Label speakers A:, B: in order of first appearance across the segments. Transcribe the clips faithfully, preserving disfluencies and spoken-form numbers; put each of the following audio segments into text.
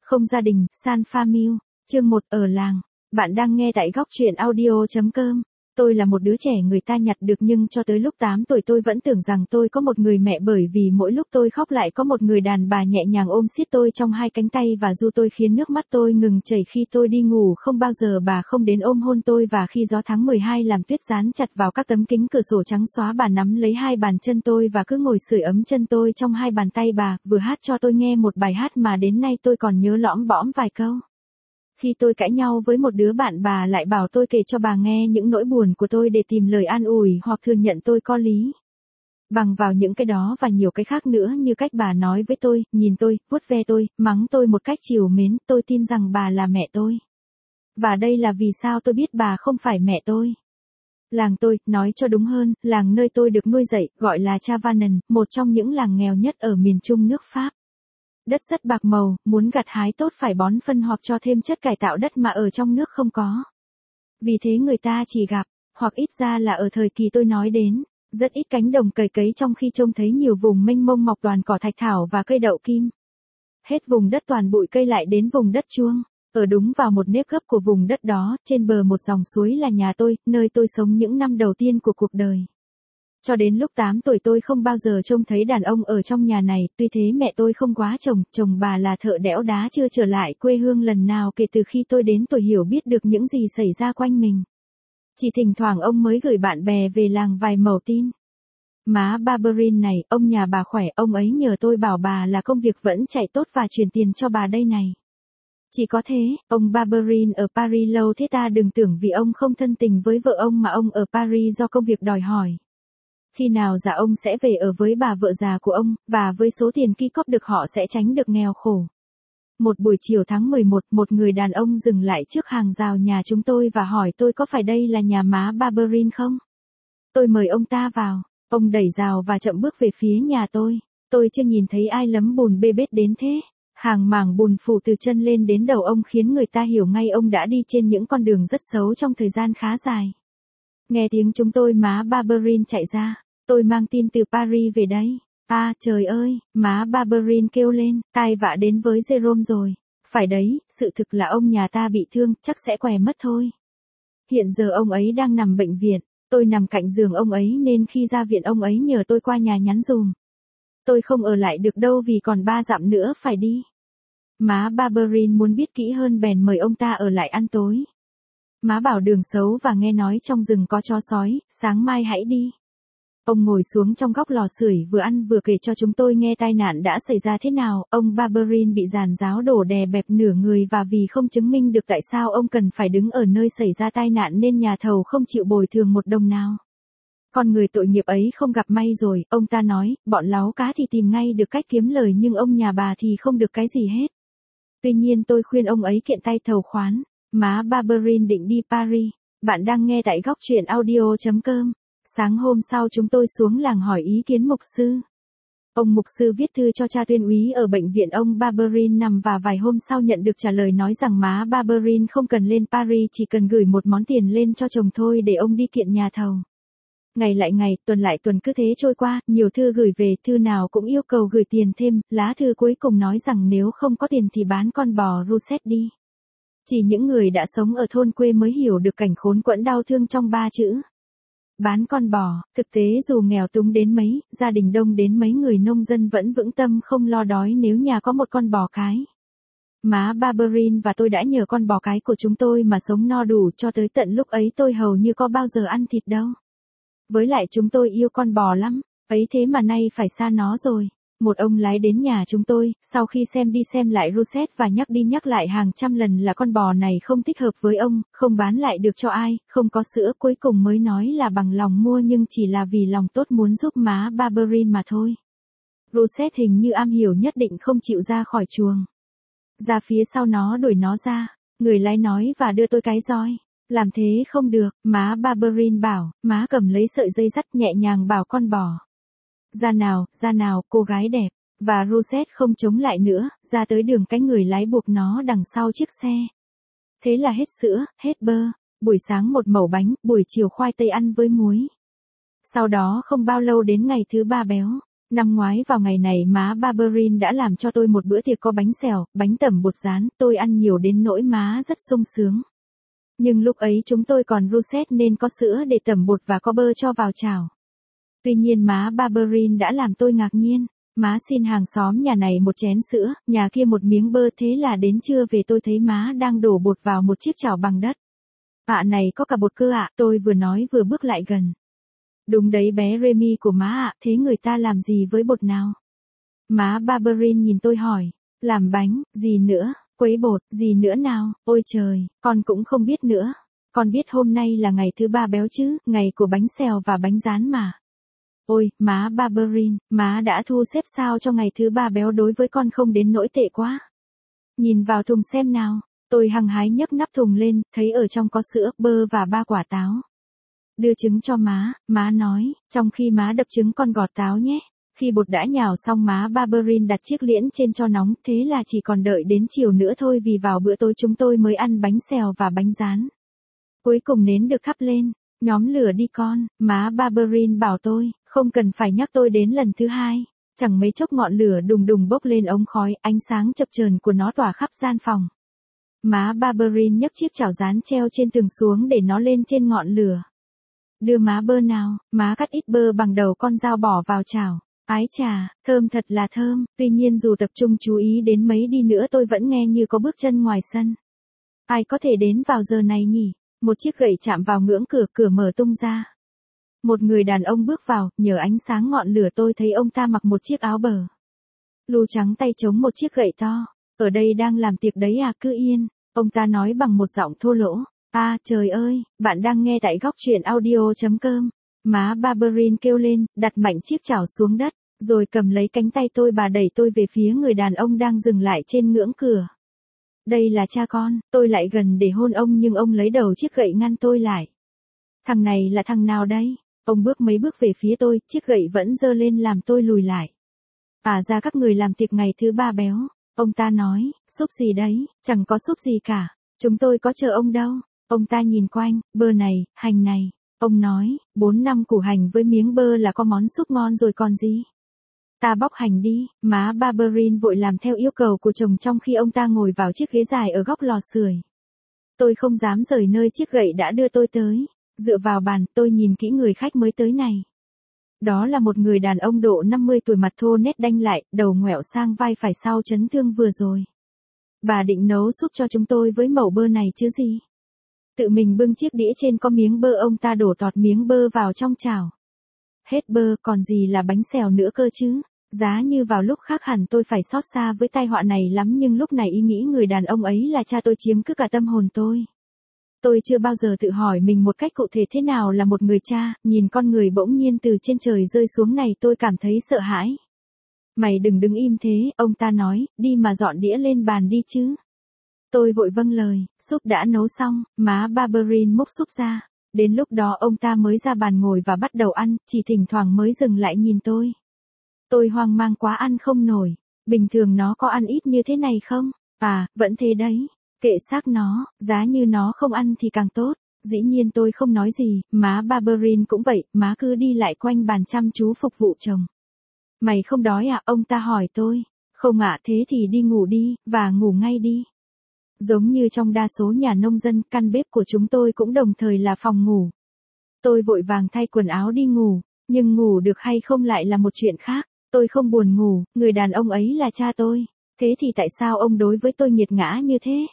A: Không gia đình, San Famille, chương một ở làng. Bạn đang nghe tại góc truyện audio.com. Tôi là một đứa trẻ người ta nhặt được nhưng cho tới lúc tám tuổi tôi vẫn tưởng rằng tôi có một người mẹ bởi vì mỗi lúc tôi khóc lại có một người đàn bà nhẹ nhàng ôm siết tôi trong hai cánh tay và ru tôi khiến nước mắt tôi ngừng chảy khi tôi đi ngủ không bao giờ bà không đến ôm hôn tôi và khi gió tháng mười hai làm tuyết dán chặt vào các tấm kính cửa sổ trắng xóa bà nắm lấy hai bàn chân tôi và cứ ngồi sưởi ấm chân tôi trong hai bàn tay bà, vừa hát cho tôi nghe một bài hát mà đến nay tôi còn nhớ lõm bõm vài câu. Khi tôi cãi nhau với một đứa bạn bà lại bảo tôi kể cho bà nghe những nỗi buồn của tôi để tìm lời an ủi hoặc thừa nhận tôi có lý. Bằng vào những cái đó và nhiều cái khác nữa như cách bà nói với tôi, nhìn tôi, vuốt ve tôi, mắng tôi một cách trìu mến, tôi tin rằng bà là mẹ tôi. Và đây là vì sao tôi biết bà không phải mẹ tôi. Làng tôi, nói cho đúng hơn, làng nơi tôi được nuôi dạy, gọi là Chavanon, một trong những làng nghèo nhất ở miền trung nước Pháp. Đất rất bạc màu, muốn gặt hái tốt phải bón phân hoặc cho thêm chất cải tạo đất mà ở trong nước không có. Vì thế người ta chỉ gặp, hoặc ít ra là ở thời kỳ tôi nói đến, rất ít cánh đồng cày cấy trong khi trông thấy nhiều vùng mênh mông mọc toàn cỏ thạch thảo và cây đậu kim. Hết vùng đất toàn bụi cây lại đến vùng đất chuông, ở đúng vào một nếp gấp của vùng đất đó, trên bờ một dòng suối là nhà tôi, nơi tôi sống những năm đầu tiên của cuộc đời. Cho đến lúc tám tuổi tôi không bao giờ trông thấy đàn ông ở trong nhà này, tuy thế mẹ tôi không quá chồng, chồng bà là thợ đẽo đá chưa trở lại quê hương lần nào kể từ khi tôi đến tuổi hiểu biết được những gì xảy ra quanh mình. Chỉ thỉnh thoảng ông mới gửi bạn bè về làng vài mẩu tin. Má Barberine này, ông nhà bà khỏe, ông ấy nhờ tôi bảo bà là công việc vẫn chạy tốt và chuyển tiền cho bà đây này. Chỉ có thế, ông Barberine ở Paris lâu thế ta đừng tưởng vì ông không thân tình với vợ ông mà ông ở Paris do công việc đòi hỏi. Khi nào già ông sẽ về ở với bà vợ già của ông, và với số tiền ki cóp được họ sẽ tránh được nghèo khổ. Một buổi chiều tháng mười một, một người đàn ông dừng lại trước hàng rào nhà chúng tôi và hỏi tôi có phải đây là nhà má Barberine không? Tôi mời ông ta vào, ông đẩy rào và chậm bước về phía nhà tôi. Tôi chưa nhìn thấy ai lấm bùn bê bết đến thế. Hàng mảng bùn phủ từ chân lên đến đầu ông khiến người ta hiểu ngay ông đã đi trên những con đường rất xấu trong thời gian khá dài. Nghe tiếng chúng tôi má Barberine chạy ra. Tôi mang tin từ Paris về đây. À trời ơi, má Barberine kêu lên, tai vạ đến với Jerome rồi. Phải đấy, sự thực là ông nhà ta bị thương, chắc sẽ què mất thôi. Hiện giờ ông ấy đang nằm bệnh viện, tôi nằm cạnh giường ông ấy nên khi ra viện ông ấy nhờ tôi qua nhà nhắn dùm. Tôi không ở lại được đâu vì còn ba dặm nữa phải đi. Má Barberine muốn biết kỹ hơn bèn mời ông ta ở lại ăn tối. Má bảo đường xấu và nghe nói trong rừng có chó sói, sáng mai hãy đi. Ông ngồi xuống trong góc lò sưởi vừa ăn vừa kể cho chúng tôi nghe tai nạn đã xảy ra thế nào. Ông Barberine bị giàn giáo đổ đè bẹp nửa người và vì không chứng minh được tại sao ông cần phải đứng ở nơi xảy ra tai nạn nên nhà thầu không chịu bồi thường một đồng nào. Con người tội nghiệp ấy không gặp may rồi, ông ta nói, bọn láu cá thì tìm ngay được cách kiếm lời nhưng ông nhà bà thì không được cái gì hết. Tuy nhiên tôi khuyên ông ấy kiện tay thầu khoán. Má Barberine định đi Paris. Bạn đang nghe tại góc truyện audio.com. Sáng hôm sau chúng tôi xuống làng hỏi ý kiến mục sư. Ông mục sư viết thư cho cha tuyên úy ở bệnh viện ông Barberine nằm và vài hôm sau nhận được trả lời nói rằng má Barberine không cần lên Paris chỉ cần gửi một món tiền lên cho chồng thôi để ông đi kiện nhà thầu. Ngày lại ngày, tuần lại tuần cứ thế trôi qua, nhiều thư gửi về, thư nào cũng yêu cầu gửi tiền thêm, lá thư cuối cùng nói rằng nếu không có tiền thì bán con bò Roussette đi. Chỉ những người đã sống ở thôn quê mới hiểu được cảnh khốn quẫn đau thương trong ba chữ. Bán con bò, thực tế dù nghèo túng đến mấy, gia đình đông đến mấy người nông dân vẫn vững tâm không lo đói nếu nhà có một con bò cái. Má Barberine và tôi đã nhờ con bò cái của chúng tôi mà sống no đủ cho tới tận lúc ấy tôi hầu như có bao giờ ăn thịt đâu. Với lại chúng tôi yêu con bò lắm, ấy thế mà nay phải xa nó rồi. Một ông lái đến nhà chúng tôi, sau khi xem đi xem lại Roussette và nhắc đi nhắc lại hàng trăm lần là con bò này không thích hợp với ông, không bán lại được cho ai, không có sữa, cuối cùng mới nói là bằng lòng mua nhưng chỉ là vì lòng tốt muốn giúp má Barberine mà thôi. Roussette hình như am hiểu nhất định không chịu ra khỏi chuồng. Ra phía sau nó đuổi nó ra, người lái nói và đưa tôi cái roi. Làm thế không được, má Barberine bảo, má cầm lấy sợi dây dắt nhẹ nhàng bảo con bò. Ra nào, ra nào, cô gái đẹp, và Roussette không chống lại nữa, ra tới đường cái người lái buộc nó đằng sau chiếc xe. Thế là hết sữa, hết bơ, buổi sáng một mẩu bánh, buổi chiều khoai tây ăn với muối. Sau đó không bao lâu đến ngày thứ ba béo, Năm ngoái vào ngày này má Barberin đã làm cho tôi một bữa tiệc có bánh xèo, bánh tẩm bột rán, tôi ăn nhiều đến nỗi má rất sung sướng. Nhưng lúc ấy chúng tôi còn Rousset nên có sữa để tẩm bột và có bơ cho vào chảo. Tuy nhiên má Barberin đã làm tôi ngạc nhiên. Má xin hàng xóm nhà này một chén sữa, nhà kia một miếng bơ, thế là đến trưa về tôi thấy má đang đổ bột vào một chiếc chảo bằng đất. "À này có cả bột cơ ạ," tôi vừa nói vừa bước lại gần. "Đúng đấy bé Remy của má ạ, thế người ta làm gì với bột nào?" Má Barberin nhìn tôi hỏi. "Làm bánh, gì nữa, quấy bột, gì nữa nào, ôi trời, con cũng không biết nữa. Con biết hôm nay là ngày thứ ba béo chứ, ngày của bánh xèo và bánh rán mà." Ôi, má Barberin, má đã thu xếp sao cho ngày thứ ba béo đối với con không đến nỗi tệ quá. Nhìn vào thùng xem nào, tôi hăng hái nhấc nắp thùng lên, thấy ở trong có sữa, bơ và ba quả táo. Đưa trứng cho má, má nói, trong khi má đập trứng con gọt táo nhé. Khi bột đã nhào xong má Barberin đặt chiếc liễn trên cho nóng, thế là chỉ còn đợi đến chiều nữa thôi vì vào bữa tối chúng tôi mới ăn bánh xèo và bánh rán. Cuối cùng nến được thắp lên, nhóm lửa đi con, má Barberin bảo tôi, không cần phải nhắc tôi đến lần thứ hai. Chẳng mấy chốc ngọn lửa đùng đùng bốc lên ống khói, ánh sáng chập chờn của nó tỏa khắp gian phòng. Má Barberin nhấc chiếc chảo rán treo trên tường xuống để nó lên trên ngọn lửa. "Đưa má bơ nào," má cắt ít bơ bằng đầu con dao bỏ vào chảo. Ái chà, thơm thật là thơm, tuy nhiên dù tập trung chú ý đến mấy đi nữa tôi vẫn nghe như có bước chân ngoài sân. Ai có thể đến vào giờ này nhỉ? Một chiếc gậy chạm vào ngưỡng cửa, cửa mở tung ra. Một người đàn ông bước vào, nhờ ánh sáng ngọn lửa tôi thấy ông ta mặc một chiếc áo bờ lu trắng, tay chống một chiếc gậy to. "Ở đây đang làm tiệc đấy à, cứ yên," ông ta nói bằng một giọng thô lỗ. "À trời ơi, bạn đang nghe tại góc truyện audio chấm com. Má Barberin kêu lên, đặt mạnh chiếc chảo xuống đất, rồi cầm lấy cánh tay tôi, bà đẩy tôi về phía người đàn ông đang dừng lại trên ngưỡng cửa. "Đây là cha con," tôi lại gần để hôn ông nhưng ông lấy đầu chiếc gậy ngăn tôi lại. "Thằng này là thằng nào đây?" Ông bước mấy bước về phía tôi, chiếc gậy vẫn giơ lên làm tôi lùi lại. "À ra các người làm tiệc ngày thứ ba béo," ông ta nói. "Súp gì đấy?" "Chẳng có súp gì cả, chúng tôi có chờ ông đâu." Ông ta nhìn quanh, "Bơ này, hành này." Ông nói, bốn năm củ hành với miếng bơ là có món súp ngon rồi còn gì. "Ta bóc hành đi." Má Barberin vội làm theo yêu cầu của chồng trong khi ông ta ngồi vào chiếc ghế dài ở góc lò sưởi. Tôi không dám rời nơi chiếc gậy đã đưa tôi tới. Dựa vào bàn, tôi nhìn kỹ người khách mới tới này. Đó là một người đàn ông độ năm mươi tuổi, mặt thô nét đanh lại, đầu ngoẹo sang vai phải sau chấn thương vừa rồi. "Bà định nấu súp cho chúng tôi với mẩu bơ này chứ gì?" Tự mình bưng chiếc đĩa trên có miếng bơ, ông ta đổ tọt miếng bơ vào trong chảo. "Hết bơ, còn gì là bánh xèo nữa cơ chứ?" Giá như vào lúc khác hẳn tôi phải xót xa với tai họa này lắm, nhưng lúc này ý nghĩ người đàn ông ấy là cha tôi chiếm cứ cả tâm hồn tôi. Tôi chưa bao giờ tự hỏi mình một cách cụ thể thế nào là một người cha, nhìn con người bỗng nhiên từ trên trời rơi xuống này tôi cảm thấy sợ hãi. "Mày đừng đứng im thế," ông ta nói, "đi mà dọn đĩa lên bàn đi chứ." Tôi vội vâng lời. Súp đã nấu xong, má Barberin múc súp ra. Đến lúc đó ông ta mới ra bàn ngồi và bắt đầu ăn, chỉ thỉnh thoảng mới dừng lại nhìn tôi. Tôi hoang mang quá, ăn không nổi. Bình thường nó có ăn ít như thế này không? À, vẫn thế đấy. Kệ xác nó, giá như nó không ăn thì càng tốt. Dĩ nhiên tôi không nói gì, má Barberin cũng vậy, má cứ đi lại quanh bàn chăm chú phục vụ chồng. "Mày không đói à?" ông ta hỏi tôi. "Không ạ." "Thế thì đi ngủ đi, và ngủ ngay đi." Giống như trong đa số nhà nông dân, căn bếp của chúng tôi cũng đồng thời là phòng ngủ. Tôi vội vàng thay quần áo đi ngủ, nhưng ngủ được hay không lại là một chuyện khác. Tôi không buồn ngủ, người đàn ông ấy là cha tôi. Thế thì tại sao ông đối với tôi nghiệt ngã như thế?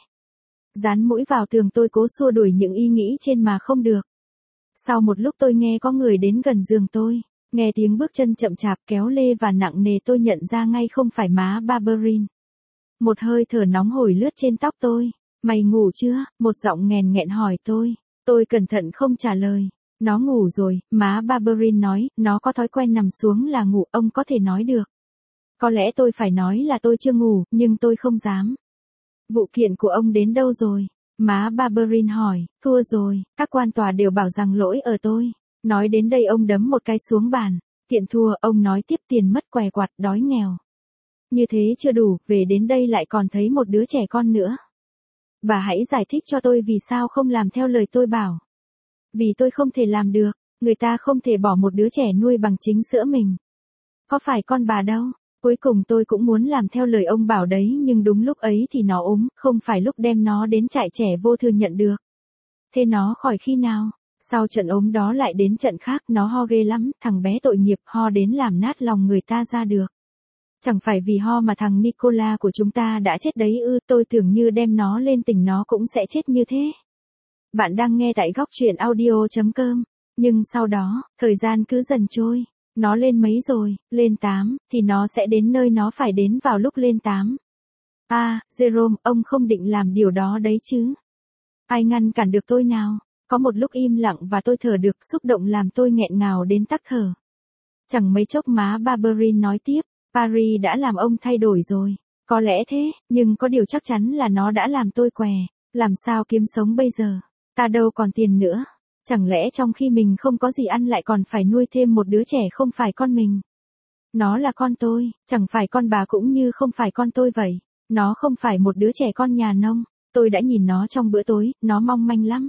A: Dán mũi vào tường, tôi cố xua đuổi những ý nghĩ trên mà không được. Sau một lúc tôi nghe có người đến gần giường tôi. Nghe tiếng bước chân chậm chạp, kéo lê và nặng nề, tôi nhận ra ngay không phải má Barberin. Một hơi thở nóng hổi lướt trên tóc tôi. "Mày ngủ chưa?" một giọng nghèn nghẹn hỏi tôi. Tôi cẩn thận không trả lời. "Nó ngủ rồi," má Barberin nói, "nó có thói quen nằm xuống là ngủ." Ông có thể nói được. Có lẽ tôi phải nói là tôi chưa ngủ, nhưng tôi không dám. "Vụ kiện của ông đến đâu rồi?" má Barberin hỏi. "Thua rồi, các quan tòa đều bảo rằng lỗi ở tôi." Nói đến đây ông đấm một cái xuống bàn. "Tiện thua," ông nói tiếp, "tiền mất què quặt, đói nghèo. Như thế chưa đủ, về đến đây lại còn thấy một đứa trẻ con nữa. Bà hãy giải thích cho tôi vì sao không làm theo lời tôi bảo." "Vì tôi không thể làm được, người ta không thể bỏ một đứa trẻ nuôi bằng chính sữa mình." có phải con bà đâu. Cuối cùng tôi cũng muốn làm theo lời ông bảo đấy nhưng đúng lúc ấy thì nó ốm, không phải lúc đem nó đến trại trẻ vô thường nhận được. Thế nó khỏi khi nào? Sau trận ốm đó lại đến trận khác, nó ho ghê lắm, thằng bé tội nghiệp ho đến làm nát lòng người ta ra được. Chẳng phải vì ho mà thằng Nicola của chúng ta đã chết đấy ư, tôi tưởng như đem nó lên tỉnh nó cũng sẽ chết như thế. Bạn đang nghe tại góc truyện audio.com. Nhưng sau đó, thời gian cứ dần trôi. Nó lên mấy rồi, lên tám, thì nó sẽ đến nơi nó phải đến vào lúc lên tám. À, Jerome, ông không định làm điều đó đấy chứ? Ai ngăn cản được tôi nào? Có một lúc im lặng và tôi thở được, xúc động làm tôi nghẹn ngào đến tắc thở. Chẳng mấy chốc má Barberin nói tiếp, Paris đã làm ông thay đổi rồi. Có lẽ thế, nhưng có điều chắc chắn là nó đã làm tôi què. Làm sao kiếm sống bây giờ? Ta đâu còn tiền nữa. Chẳng lẽ trong khi mình không có gì ăn lại còn phải nuôi thêm một đứa trẻ không phải con mình? Nó là con tôi, chẳng phải con bà cũng như không phải con tôi vậy. Nó không phải một đứa trẻ con nhà nông. Tôi đã nhìn nó trong bữa tối, nó mong manh lắm.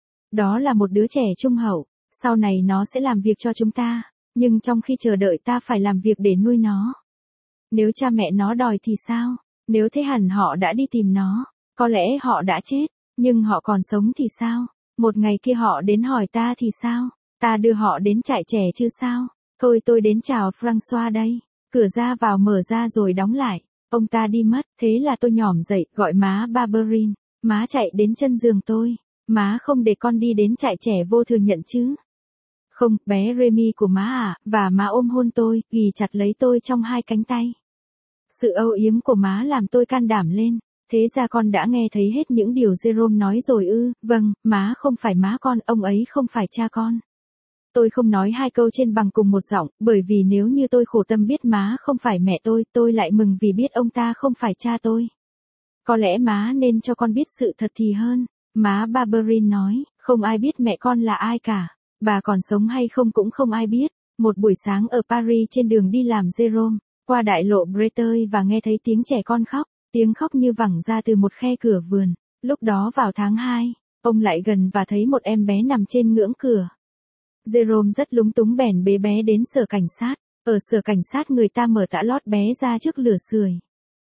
A: Đó là một đứa trẻ trung hậu, sau này nó sẽ làm việc cho chúng ta, nhưng trong khi chờ đợi ta phải làm việc để nuôi nó. Nếu cha mẹ nó đòi thì sao? Nếu thế hẳn họ đã đi tìm nó, có lẽ họ đã chết, nhưng họ còn sống thì sao? Một ngày kia họ đến hỏi ta thì sao? Ta đưa họ đến trại trẻ chứ sao? Thôi tôi đến chào François đây. Cửa ra vào mở ra rồi đóng lại. Ông ta đi mất, thế là tôi nhỏm dậy, gọi má Barberin. Má chạy đến chân giường tôi. Má không để con đi đến trại trẻ vô thường nhận chứ? Không, bé Remy của má à, và má ôm hôn tôi, ghì chặt lấy tôi trong hai cánh tay. Sự âu yếm của má làm tôi can đảm lên. Thế ra con đã nghe thấy hết những điều Jerome nói rồi ư? Vâng, má không phải má con, ông ấy không phải cha con. Tôi không nói hai câu trên bằng cùng một giọng, bởi vì nếu như tôi khổ tâm biết má không phải mẹ tôi, tôi lại mừng vì biết ông ta không phải cha tôi. Có lẽ má nên cho con biết sự thật thì hơn. Má Barberin nói, không ai biết mẹ con là ai cả. Bà còn sống hay không cũng không ai biết. Một buổi sáng ở Paris trên đường đi làm Jerome, qua đại lộ Breteuil và nghe thấy tiếng trẻ con khóc. Tiếng khóc như vẳng ra từ một khe cửa vườn. Lúc đó vào tháng hai, ông lại gần và thấy một em bé nằm trên ngưỡng cửa. Jerome rất lúng túng bèn bế bé đến sở cảnh sát. Ở sở cảnh sát người ta mở tã lót bé ra trước lửa sưởi.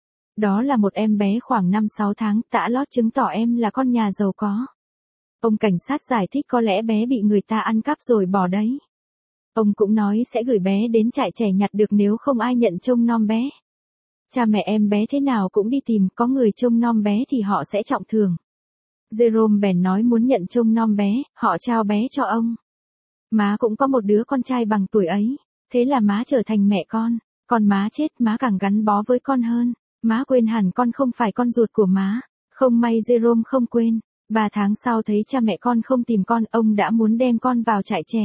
A: Đó là một em bé khoảng năm sáu tháng, tã lót chứng tỏ em là con nhà giàu có. Ông cảnh sát giải thích có lẽ bé bị người ta ăn cắp rồi bỏ đấy. Ông cũng nói sẽ gửi bé đến trại trẻ nhặt được nếu không ai nhận trông nom bé. Cha mẹ em bé thế nào cũng đi tìm, có người trông nom bé thì họ sẽ trọng thưởng. Jerome bèn nói muốn nhận trông nom bé, họ trao bé cho ông. Má cũng có một đứa con trai bằng tuổi ấy, thế là má trở thành mẹ con, còn má chết má càng gắn bó với con hơn. Má quên hẳn con không phải con ruột của má, không may Jerome không quên. Ba tháng sau thấy cha mẹ con không tìm con, ông đã muốn đem con vào trại trẻ.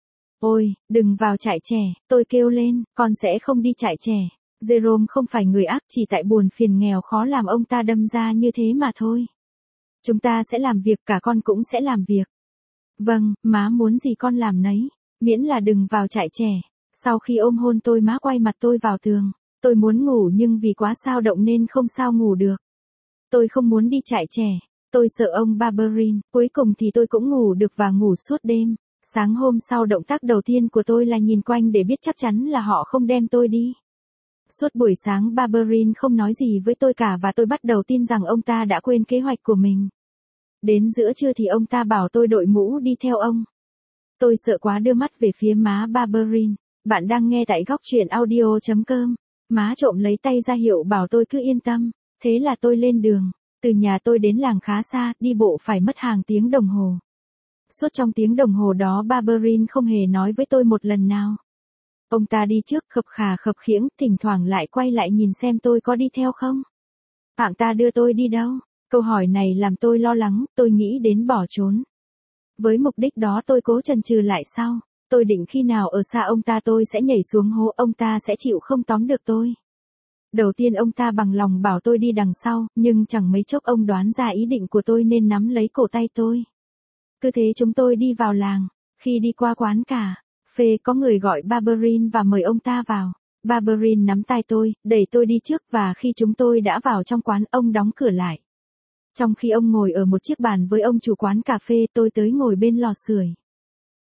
A: Ôi, đừng vào trại trẻ, tôi kêu lên, con sẽ không đi trại trẻ. Jerome không phải người ác, chỉ tại buồn phiền nghèo khó làm ông ta đâm ra như thế mà thôi. Chúng ta sẽ làm việc, cả con cũng sẽ làm việc. Vâng, má muốn gì con làm nấy, miễn là đừng vào trại trẻ. Sau khi ôm hôn tôi má quay mặt tôi vào tường. Tôi muốn ngủ nhưng vì quá sao động nên không sao ngủ được. Tôi không muốn đi trại trẻ. Tôi sợ ông Barberin. Cuối cùng thì tôi cũng ngủ được và ngủ suốt đêm. Sáng hôm sau động tác đầu tiên của tôi là nhìn quanh để biết chắc chắn là họ không đem tôi đi. Suốt buổi sáng Barberin không nói gì với tôi cả và tôi bắt đầu tin rằng ông ta đã quên kế hoạch của mình. Đến giữa trưa thì ông ta bảo tôi đội mũ đi theo ông. Tôi sợ quá đưa mắt về phía má Barberin. Bạn đang nghe tại góc truyện audio.com. Má trộm lấy tay ra hiệu bảo tôi cứ yên tâm. Thế là tôi lên đường. Từ nhà tôi đến làng khá xa, đi bộ phải mất hàng tiếng đồng hồ. Suốt trong tiếng đồng hồ đó Barberin không hề nói với tôi một lần nào. Ông ta đi trước khập khà khập khiễng, thỉnh thoảng lại quay lại nhìn xem tôi có đi theo không. Bạn ta đưa tôi đi đâu? Câu hỏi này làm tôi lo lắng, tôi nghĩ đến bỏ trốn. Với mục đích đó tôi cố chần chừ lại sau. Tôi định khi nào ở xa ông ta tôi sẽ nhảy xuống hố, ông ta sẽ chịu không tóm được tôi. Đầu tiên ông ta bằng lòng bảo tôi đi đằng sau, nhưng chẳng mấy chốc ông đoán ra ý định của tôi nên nắm lấy cổ tay tôi. Cứ thế chúng tôi đi vào làng. Khi đi qua quán cà phê có người gọi Barberin và mời ông ta vào. Barberin nắm tay tôi, đẩy tôi đi trước và khi chúng tôi đã vào trong quán ông đóng cửa lại. Trong khi ông ngồi ở một chiếc bàn với ông chủ quán cà phê tôi tới ngồi bên lò sưởi.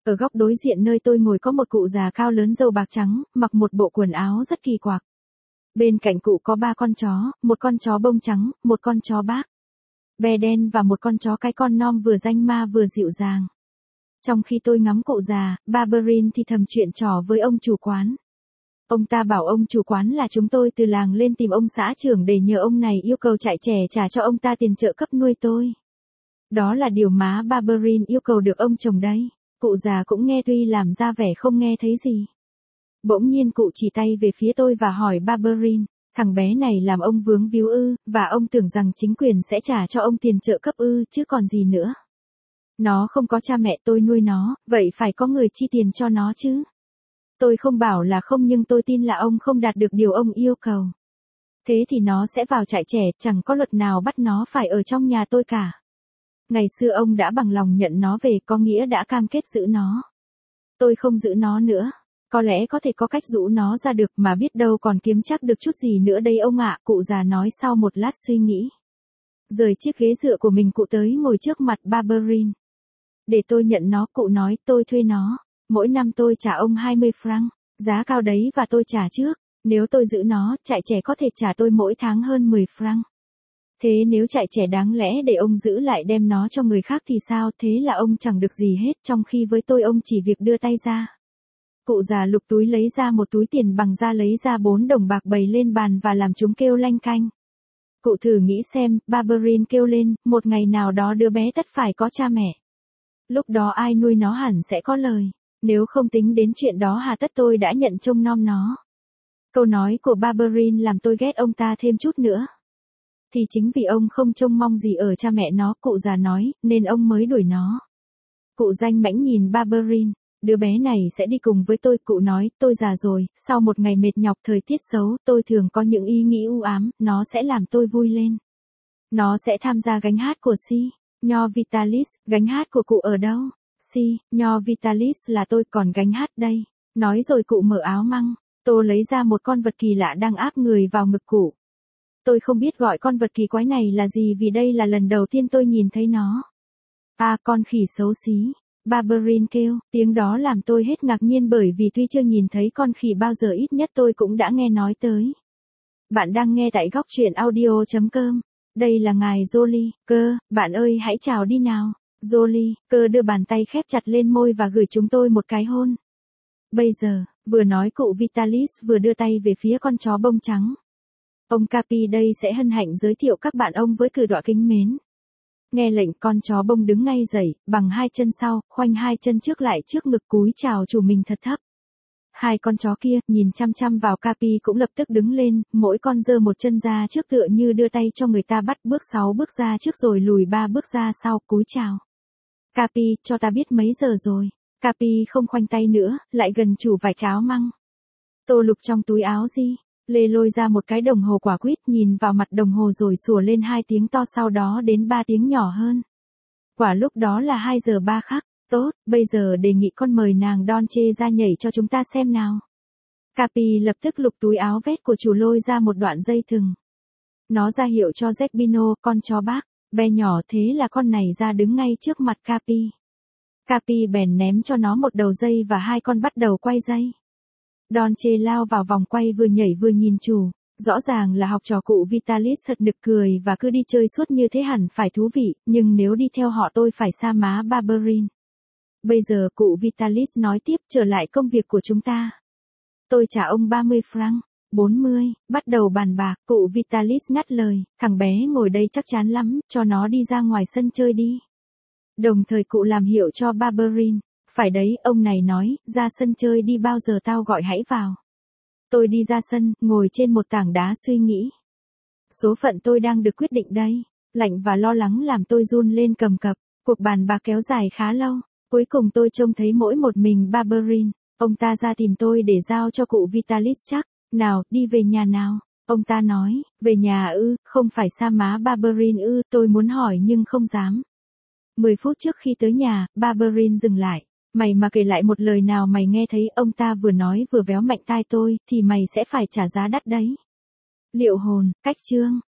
A: Ở góc đối diện nơi tôi ngồi có một cụ già cao lớn râu bạc trắng, mặc một bộ quần áo rất kỳ quặc. Bên cạnh cụ có ba con chó, một con chó bông trắng, một con chó bác be đen và một con chó cái con non vừa danh ma vừa dịu dàng. Trong khi tôi ngắm cụ già, Barberin thì thầm chuyện trò với ông chủ quán. Ông ta bảo ông chủ quán là chúng tôi từ làng lên tìm ông xã trưởng để nhờ ông này yêu cầu trại trẻ trả cho ông ta tiền trợ cấp nuôi tôi. Đó là điều má Barberin yêu cầu được ông chồng đấy. Cụ già cũng nghe tuy làm ra vẻ không nghe thấy gì. Bỗng nhiên cụ chỉ tay về phía tôi và hỏi Barberin, thằng bé này làm ông vướng víu ư, và ông tưởng rằng chính quyền sẽ trả cho ông tiền trợ cấp ư, chứ còn gì nữa. Nó không có cha mẹ tôi nuôi nó, vậy phải có người chi tiền cho nó chứ. Tôi không bảo là không nhưng tôi tin là ông không đạt được điều ông yêu cầu. Thế thì nó sẽ vào trại trẻ, chẳng có luật nào bắt nó phải ở trong nhà tôi cả. Ngày xưa ông đã bằng lòng nhận nó về, có nghĩa đã cam kết giữ nó. Tôi không giữ nó nữa. Có lẽ có thể có cách rũ nó ra được mà biết đâu còn kiếm chắc được chút gì nữa đây ông ạ, cụ già nói sau một lát suy nghĩ. Rời chiếc ghế dựa của mình cụ tới ngồi trước mặt Barberin. Để tôi nhận nó, cụ nói, tôi thuê nó. Mỗi năm tôi trả ông hai mươi franc, giá cao đấy và tôi trả trước. Nếu tôi giữ nó, trại trẻ có thể trả tôi mỗi tháng hơn mười franc. Thế nếu trại trẻ đáng lẽ để ông giữ lại đem nó cho người khác thì sao, thế là ông chẳng được gì hết, trong khi với tôi ông chỉ việc đưa tay ra. Cụ già lục túi lấy ra một túi tiền bằng da, lấy ra bốn đồng bạc bày lên bàn và làm chúng kêu lanh canh. Cụ thử nghĩ xem, Barberin kêu lên, một ngày nào đó đứa bé tất phải có cha mẹ. Lúc đó ai nuôi nó hẳn sẽ có lời. Nếu không tính đến chuyện đó hà tất tôi đã nhận trông nom nó. Câu nói của Barberin làm tôi ghét ông ta thêm chút nữa. Thì chính vì ông không trông mong gì ở cha mẹ nó, cụ già nói, nên ông mới đuổi nó. Cụ danh mãnh nhìn Barberin, đứa bé này sẽ đi cùng với tôi, cụ nói, tôi già rồi, sau một ngày mệt nhọc thời tiết xấu, tôi thường có những ý nghĩ u ám, nó sẽ làm tôi vui lên. Nó sẽ tham gia gánh hát của Si, Nho Vitalis, gánh hát của cụ ở đâu? Si, Nho Vitalis là tôi, còn gánh hát đây. Nói rồi cụ mở áo măng, tôi lấy ra một con vật kỳ lạ đang áp người vào ngực cụ. Tôi không biết gọi con vật kỳ quái này là gì vì đây là lần đầu tiên tôi nhìn thấy nó. À, con khỉ xấu xí. Barberin kêu, tiếng đó làm tôi hết ngạc nhiên bởi vì tuy chưa nhìn thấy con khỉ bao giờ ít nhất tôi cũng đã nghe nói tới. Bạn đang nghe tại góc truyện audio chấm com. Đây là ngài Jolie, cơ, bạn ơi hãy chào đi nào. Jolie, cơ đưa bàn tay khép chặt lên môi và gửi chúng tôi một cái hôn. Bây giờ, vừa nói cụ Vitalis vừa đưa tay về phía con chó bông trắng. Ông Capi đây sẽ hân hạnh giới thiệu các bạn ông với cử đọa kính mến. Nghe lệnh, con chó bông đứng ngay dậy, bằng hai chân sau, khoanh hai chân trước lại trước ngực cúi chào chủ mình thật thấp. Hai con chó kia, nhìn chăm chăm vào Capi cũng lập tức đứng lên, mỗi con giơ một chân ra trước tựa như đưa tay cho người ta bắt, bước sáu bước ra trước rồi lùi ba bước ra sau, cúi chào. Capi, cho ta biết mấy giờ rồi. Capi không khoanh tay nữa, lại gần chủ vải cháo măng. Tô lục trong túi áo gì? Lê lôi ra một cái đồng hồ quả quýt, nhìn vào mặt đồng hồ rồi sủa lên hai tiếng to, sau đó đến ba tiếng nhỏ hơn. Quả lúc đó là hai giờ ba khắc. Tốt, bây giờ đề nghị con mời nàng Dolce ra nhảy cho chúng ta xem nào. Capi lập tức lục túi áo vest của chủ, lôi ra một đoạn dây thừng. Nó ra hiệu cho Zerbino, con chó bác, bé nhỏ, thế là con này ra đứng ngay trước mặt Capi. Capi bèn ném cho nó một đầu dây và hai con bắt đầu quay dây. Dolce lao vào vòng quay vừa nhảy vừa nhìn chủ. Rõ ràng là học trò cụ Vitalis thật nực cười và cứ đi chơi suốt như thế hẳn phải thú vị, nhưng nếu đi theo họ tôi phải sa má Barberin. Bây giờ cụ Vitalis nói tiếp, trở lại công việc của chúng ta. Tôi trả ông ba mươi franc, bốn mươi, bắt đầu bàn bạc, cụ Vitalis ngắt lời, thằng bé ngồi đây chắc chán lắm, cho nó đi ra ngoài sân chơi đi. Đồng thời cụ làm hiệu cho Barberin, phải đấy, ông này nói, ra sân chơi đi, bao giờ tao gọi hãy vào. Tôi đi ra sân, ngồi trên một tảng đá suy nghĩ. Số phận tôi đang được quyết định đây, lạnh và lo lắng làm tôi run lên cầm cập, cuộc bàn bạc kéo dài khá lâu. Cuối cùng tôi trông thấy mỗi một mình Barberin, ông ta ra tìm tôi để giao cho cụ Vitalis chắc, nào, đi về nhà nào. Ông ta nói, về nhà ư, không phải sa má Barberin ư, tôi muốn hỏi nhưng không dám. Mười phút trước khi tới nhà, Barberin dừng lại, mày mà kể lại một lời nào mày nghe thấy, ông ta vừa nói vừa véo mạnh tai tôi, thì mày sẽ phải trả giá đắt đấy. Liệu hồn, cách chương.